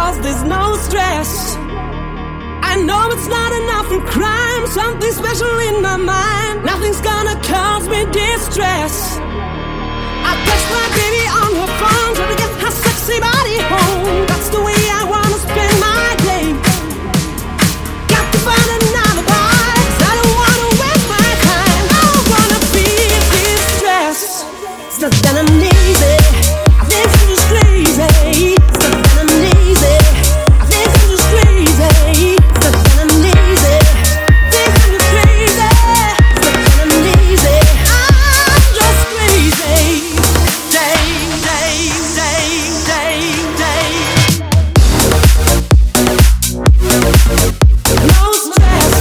cause there's no stress. I know it's not enough in crime, something special in my mind. Nothing's gonna cause me distress. I text my baby on her phone, trying to get her sexy body home. That's the way I wanna spend my day. Got to find another alibi, 'cause I don't wanna waste my time. I don't wanna feel distress. It's not that I'm lazy, I think I'm just crazy. It's not that I'm lazy, I think I'm just crazy. It's not that I'm lazy, I think I'm just crazy. It's not that I'm lazy, I'm just crazy. Day, day, day, day, day. No stress.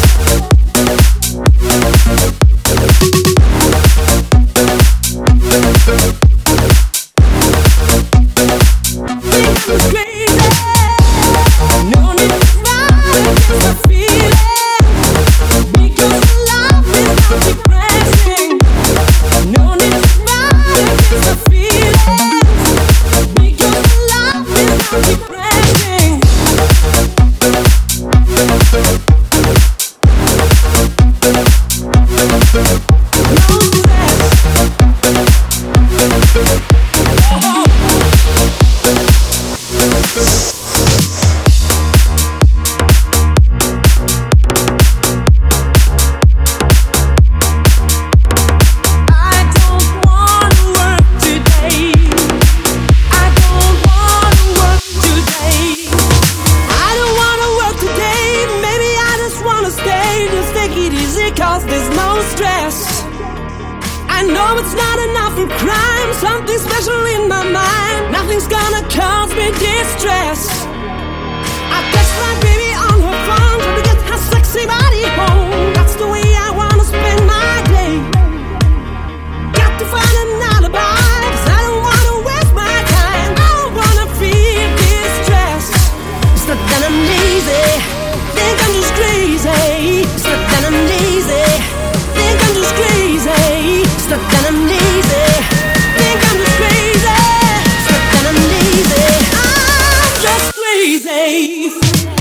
Cause there's no stress. I know it's not enough in crime, something special in my mind. Nothing's gonna cause me distress. I text my baby on her phone, trying to get her sexy body home. That's the way I wanna spend my day. Got to find an alibi, 'cause I don't wanna waste my time. I don't wanna feel distress. It's not that I'm lazy, think I'm just crazy. It's not that I'm lazy, think I'm just crazy. It's not that I'm lazy, think I'm just crazy. It's not that I'm lazy, I'm just crazy.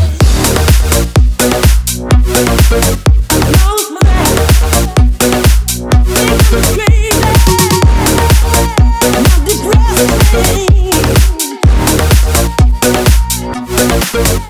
No stress, think I'm just crazy. Not depressed.